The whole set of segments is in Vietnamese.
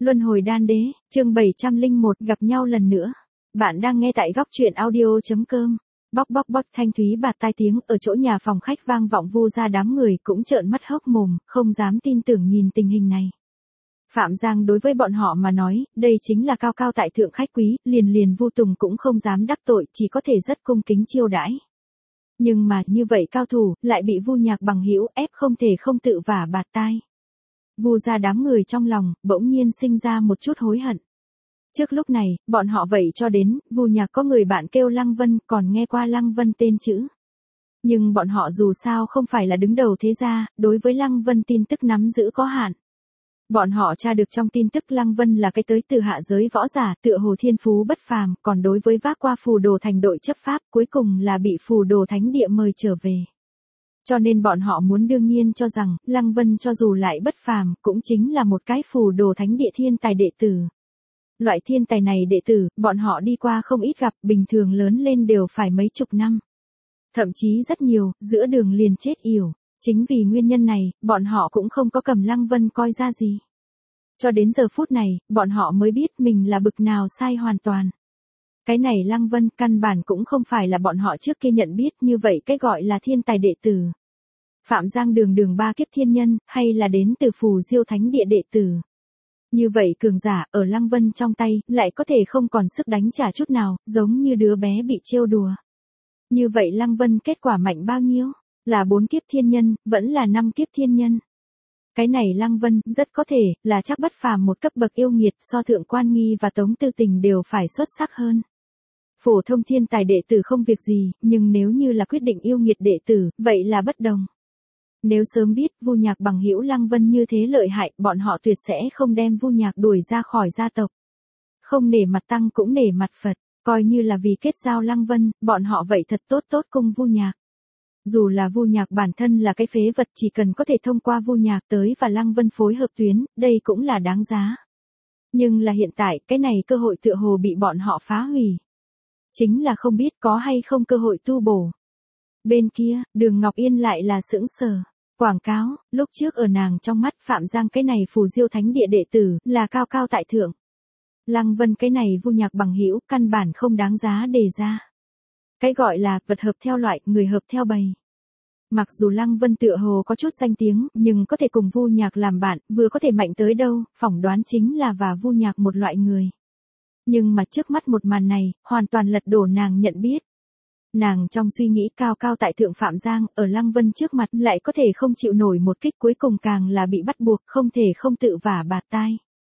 Luân hồi đan đế, chương 701 gặp nhau lần nữa. Bạn đang nghe tại góc truyện audio.com. Bóc bóc bóc thanh thúy bạt tai tiếng ở chỗ nhà phòng khách vang vọng vu ra đám người cũng trợn mắt hốc mồm, không dám tin tưởng nhìn tình hình này. Phạm Giang đối với bọn họ mà nói, đây chính là cao cao tại thượng khách quý, liền Vu Tùng cũng không dám đắc tội, chỉ có thể rất cung kính chiêu đãi. Nhưng mà như vậy cao thủ, lại bị Vu Nhạc bằng hữu ép không thể không tự vả bạt tai. Vu ra đám người trong lòng, bỗng nhiên sinh ra một chút hối hận. Trước lúc này, bọn họ vậy cho đến, Vu Nhạc có người bạn kêu Lăng Vân, còn nghe qua Lăng Vân tên chữ. Nhưng bọn họ dù sao không phải là đứng đầu thế gia, đối với Lăng Vân tin tức nắm giữ có hạn. Bọn họ tra được trong tin tức Lăng Vân là cái tới từ hạ giới võ giả, tựa hồ thiên phú bất phàm, còn đối với vác qua phù đồ thành đội chấp pháp, cuối cùng là bị phù đồ thánh địa mời trở về. Cho nên bọn họ muốn đương nhiên cho rằng, Lăng Vân cho dù lại bất phàm, cũng chính là một cái phù đồ thánh địa thiên tài đệ tử. Loại thiên tài này đệ tử, bọn họ đi qua không ít gặp, bình thường lớn lên đều phải mấy chục năm. Thậm chí rất nhiều, giữa đường liền chết yểu. Chính vì nguyên nhân này, bọn họ cũng không có cầm Lăng Vân coi ra gì. Cho đến giờ phút này, bọn họ mới biết mình là bực nào sai hoàn toàn. Cái này Lăng Vân căn bản cũng không phải là bọn họ trước kia nhận biết như vậy cái gọi là thiên tài đệ tử. Phạm Giang đường ba kiếp thiên nhân, hay là đến từ phù diêu thánh địa đệ tử. Như vậy cường giả ở Lăng Vân trong tay, lại có thể không còn sức đánh trả chút nào, giống như đứa bé bị trêu đùa. Như vậy Lăng Vân kết quả mạnh bao nhiêu? Là 4 kiếp thiên nhân, vẫn là 5 kiếp thiên nhân. Cái này Lăng Vân, rất có thể, là chắc bất phàm một cấp bậc yêu nghiệt so Thượng Quan Nghi và Tống Tư Tình đều phải xuất sắc hơn. Phổ thông thiên tài đệ tử không việc gì, nhưng nếu như là quyết định yêu nghiệt đệ tử, vậy là bất đồng. Nếu sớm biết Vu Nhạc bằng hữu Lăng Vân như thế lợi hại, bọn họ tuyệt sẽ không đem Vu Nhạc đuổi ra khỏi gia tộc. Không nể mặt tăng cũng nể mặt Phật, coi như là vì kết giao Lăng Vân, bọn họ vậy thật tốt cung Vu Nhạc. Dù là Vu Nhạc bản thân là cái phế vật, chỉ cần có thể thông qua Vu Nhạc tới và Lăng Vân phối hợp tuyến, đây cũng là đáng giá. Nhưng là hiện tại, cái này cơ hội tựa hồ bị bọn họ phá hủy. Chính là không biết có hay không cơ hội tu bổ. Bên kia, Đường Ngọc Yên lại là sững sờ. Quảng cáo, lúc trước ở nàng trong mắt Phạm Giang cái này phù diêu thánh địa đệ tử, là cao cao tại thượng. Lăng Vân cái này Vu Nhạc bằng hữu căn bản không đáng giá đề ra. Cái gọi là vật hợp theo loại, người hợp theo bầy. Mặc dù Lăng Vân tựa hồ có chút danh tiếng, nhưng có thể cùng Vu Nhạc làm bạn, vừa có thể mạnh tới đâu, phỏng đoán chính là và Vu Nhạc một loại người. Nhưng mà trước mắt một màn này, hoàn toàn lật đổ nàng nhận biết. Nàng trong suy nghĩ cao cao tại thượng Phạm Giang, ở Lăng Vân trước mặt lại có thể không chịu nổi một kích, cuối cùng càng là bị bắt buộc, không thể không tự vả bạt tai.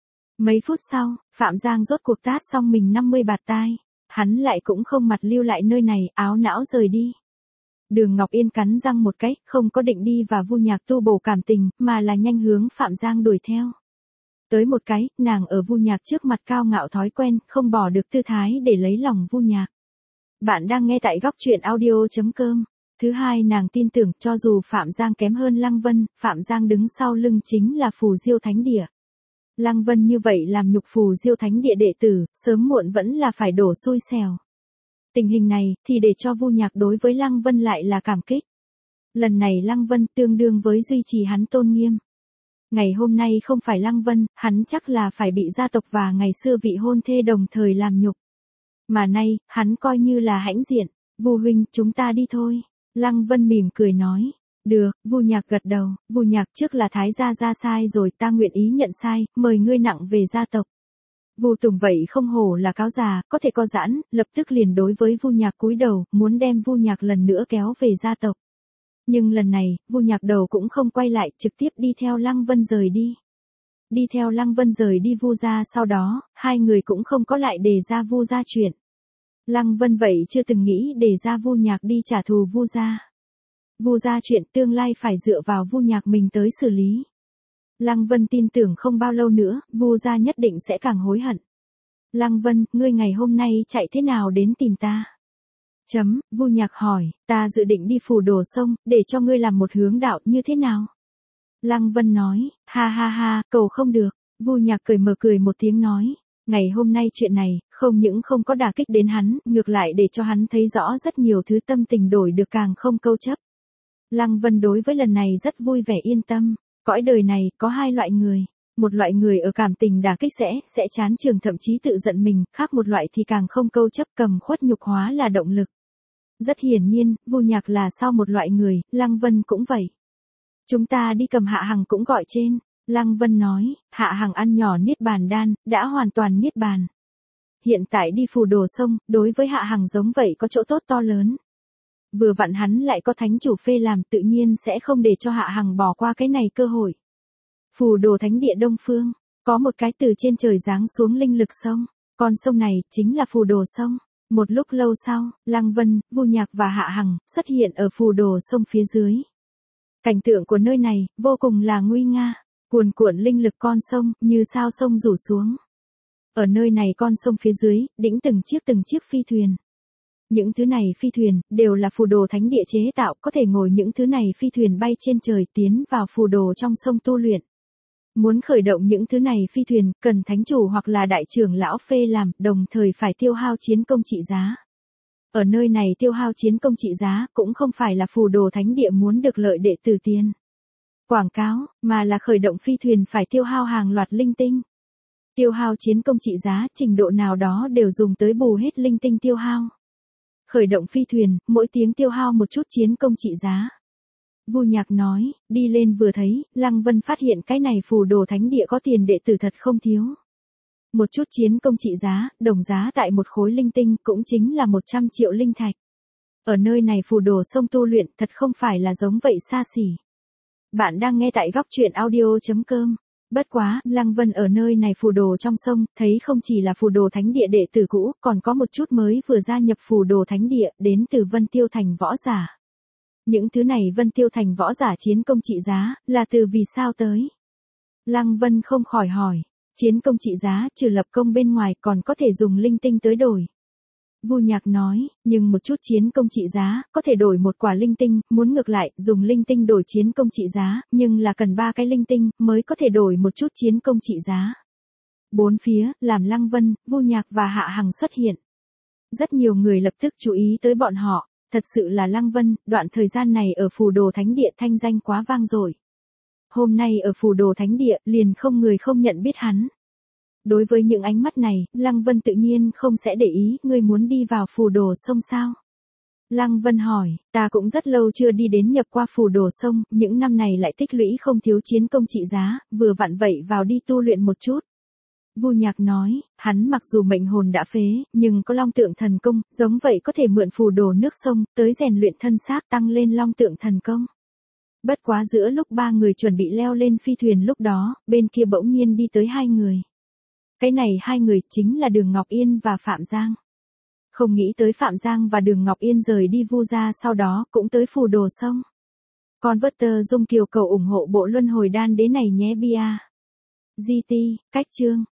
Mấy phút sau, Phạm Giang rốt cuộc tát xong mình 50 bạt tai. Hắn lại cũng không mặt lưu lại nơi này, áo não rời đi. Đường Ngọc Yên cắn răng một cái, không có định đi và Vu Nhạc tu bổ cảm tình, mà là nhanh hướng Phạm Giang đuổi theo. Tới một cái, nàng ở Vu Nhạc trước mặt cao ngạo thói quen, không bỏ được tư thái để lấy lòng Vu Nhạc. Bạn đang nghe tại góc truyện audio.com. Thứ hai, nàng tin tưởng cho dù Phạm Giang kém hơn Lăng Vân, Phạm Giang đứng sau lưng chính là phù diêu thánh địa. Lăng Vân như vậy làm nhục phù diêu thánh địa đệ tử, sớm muộn vẫn là phải đổ xui xẻo. Tình hình này, thì để cho Vu Nhạc đối với Lăng Vân lại là cảm kích. Lần này Lăng Vân tương đương với duy trì hắn tôn nghiêm. Ngày hôm nay không phải Lăng Vân, hắn chắc là phải bị gia tộc và ngày xưa vị hôn thê đồng thời làm nhục. Mà nay, hắn coi như là hãnh diện. Vu huynh, chúng ta đi thôi. Lăng Vân mỉm cười nói. Được, Vu Nhạc gật đầu. Vu Nhạc trước là thái gia ra sai rồi, ta nguyện ý nhận sai, mời ngươi nặng về gia tộc. Vu Tùng vậy không hổ là cáo già, có thể co giãn, lập tức liền đối với Vu Nhạc cúi đầu, muốn đem Vu Nhạc lần nữa kéo về gia tộc. Nhưng lần này, Vu Nhạc đầu cũng không quay lại, trực tiếp đi theo Lăng Vân rời đi. Đi theo Lăng Vân rời đi Vu gia, sau đó, hai người cũng không có lại đề ra Vu gia chuyện. Lăng Vân vậy chưa từng nghĩ đề ra Vu Nhạc đi trả thù Vu gia. Vu gia chuyện tương lai phải dựa vào Vu Nhạc mình tới xử lý. Lăng Vân tin tưởng không bao lâu nữa, Vu gia nhất định sẽ càng hối hận. Lăng Vân, ngươi ngày hôm nay chạy thế nào đến tìm ta? Vu Nhạc hỏi, ta dự định đi phù đồ sông, để cho ngươi làm một hướng đạo như thế nào? Lăng Vân nói, ha ha ha, cầu không được. Vu Nhạc cười một tiếng nói, ngày hôm nay chuyện này, không những không có đả kích đến hắn, ngược lại để cho hắn thấy rõ rất nhiều thứ, tâm tình đổi được càng không câu chấp. Lăng Vân đối với lần này rất vui vẻ yên tâm. Cõi đời này, có hai loại người. Một loại người ở cảm tình đả kích sẽ chán trường thậm chí tự giận mình, khác một loại thì càng không câu chấp cầm khuất nhục hóa là động lực. Rất hiển nhiên, Vu Nhạc là sau một loại người, Lăng Vân cũng vậy. Chúng ta đi cầm Hạ Hằng cũng gọi trên. Lăng Vân nói, Hạ Hằng ăn nhỏ niết bàn đan, đã hoàn toàn niết bàn. Hiện tại đi phù đồ sông, đối với Hạ Hằng giống vậy có chỗ tốt to lớn. Vừa vặn hắn lại có thánh chủ phê làm, tự nhiên sẽ không để cho Hạ Hằng bỏ qua cái này cơ hội. Phù đồ thánh địa Đông Phương, có một cái từ trên trời giáng xuống linh lực sông, con sông này chính là phù đồ sông. Một lúc lâu sau, Lăng Vân, Vu Nhạc và Hạ Hằng xuất hiện ở phù đồ sông phía dưới. Cảnh tượng của nơi này vô cùng là nguy nga, cuồn cuộn linh lực con sông như sao sông rủ xuống. Ở nơi này con sông phía dưới, đĩnh từng chiếc phi thuyền. Những thứ này phi thuyền đều là phù đồ thánh địa chế tạo, có thể ngồi những thứ này phi thuyền bay trên trời tiến vào phù đồ trong sông tu luyện. Muốn khởi động những thứ này phi thuyền, cần thánh chủ hoặc là đại trưởng lão phê làm, đồng thời phải tiêu hao chiến công trị giá. Ở nơi này tiêu hao chiến công trị giá cũng không phải là phù đồ thánh địa muốn được lợi đệ tử tiền quảng cáo, mà là khởi động phi thuyền phải tiêu hao hàng loạt linh tinh. Tiêu hao chiến công trị giá trình độ nào đó đều dùng tới bù hết linh tinh tiêu hao. Khởi động phi thuyền, mỗi tiếng tiêu hao một chút chiến công trị giá. Vu Nhạc nói, đi lên vừa thấy, Lăng Vân phát hiện cái này phù đồ thánh địa có tiền đệ tử thật không thiếu. Một chút chiến công trị giá, đồng giá tại một khối linh tinh cũng chính là 100 triệu linh thạch. Ở nơi này phù đồ sông tu luyện thật không phải là giống vậy xa xỉ. Bạn đang nghe tại góc truyện audio.com. Bất quá, Lăng Vân ở nơi này phù đồ trong sông, thấy không chỉ là phù đồ thánh địa đệ tử cũ, còn có một chút mới vừa gia nhập phù đồ thánh địa, đến từ Vân Tiêu Thành võ giả. Những thứ này Vân Tiêu Thành võ giả chiến công trị giá, là từ vì sao tới? Lăng Vân không khỏi hỏi, chiến công trị giá, trừ lập công bên ngoài còn có thể dùng linh tinh tới đổi. Vu Nhạc nói, nhưng một chút chiến công trị giá, có thể đổi một quả linh tinh, muốn ngược lại, dùng linh tinh đổi chiến công trị giá, nhưng là cần 3 cái linh tinh, mới có thể đổi một chút chiến công trị giá. Bốn phía, làm Lăng Vân, Vu Nhạc và Hạ Hằng xuất hiện. Rất nhiều người lập tức chú ý tới bọn họ, thật sự là Lăng Vân, đoạn thời gian này ở phù đồ thánh địa thanh danh quá vang dội. Hôm nay ở phù đồ thánh địa, liền không người không nhận biết hắn. Đối với những ánh mắt này, Lăng Vân tự nhiên không sẽ để ý, ngươi muốn đi vào phù đồ sông sao? Lăng Vân hỏi, ta cũng rất lâu chưa đi đến nhập qua phù đồ sông, những năm này lại tích lũy không thiếu chiến công trị giá, vừa vặn vậy vào đi tu luyện một chút. Vu Nhạc nói, hắn mặc dù mệnh hồn đã phế, nhưng có long tượng thần công, giống vậy có thể mượn phù đồ nước sông, tới rèn luyện thân xác tăng lên long tượng thần công. Bất quá giữa lúc 3 người chuẩn bị leo lên phi thuyền lúc đó, bên kia bỗng nhiên đi tới 2 người. Cái này 2 người chính là Đường Ngọc Yên và Phạm Giang. Không nghĩ tới Phạm Giang và Đường Ngọc Yên rời đi Vu gia sau đó cũng tới phù đồ sông. Converter Dung Kiều cầu ủng hộ bộ luân hồi đan đế này nhé bia. GT, cách chương.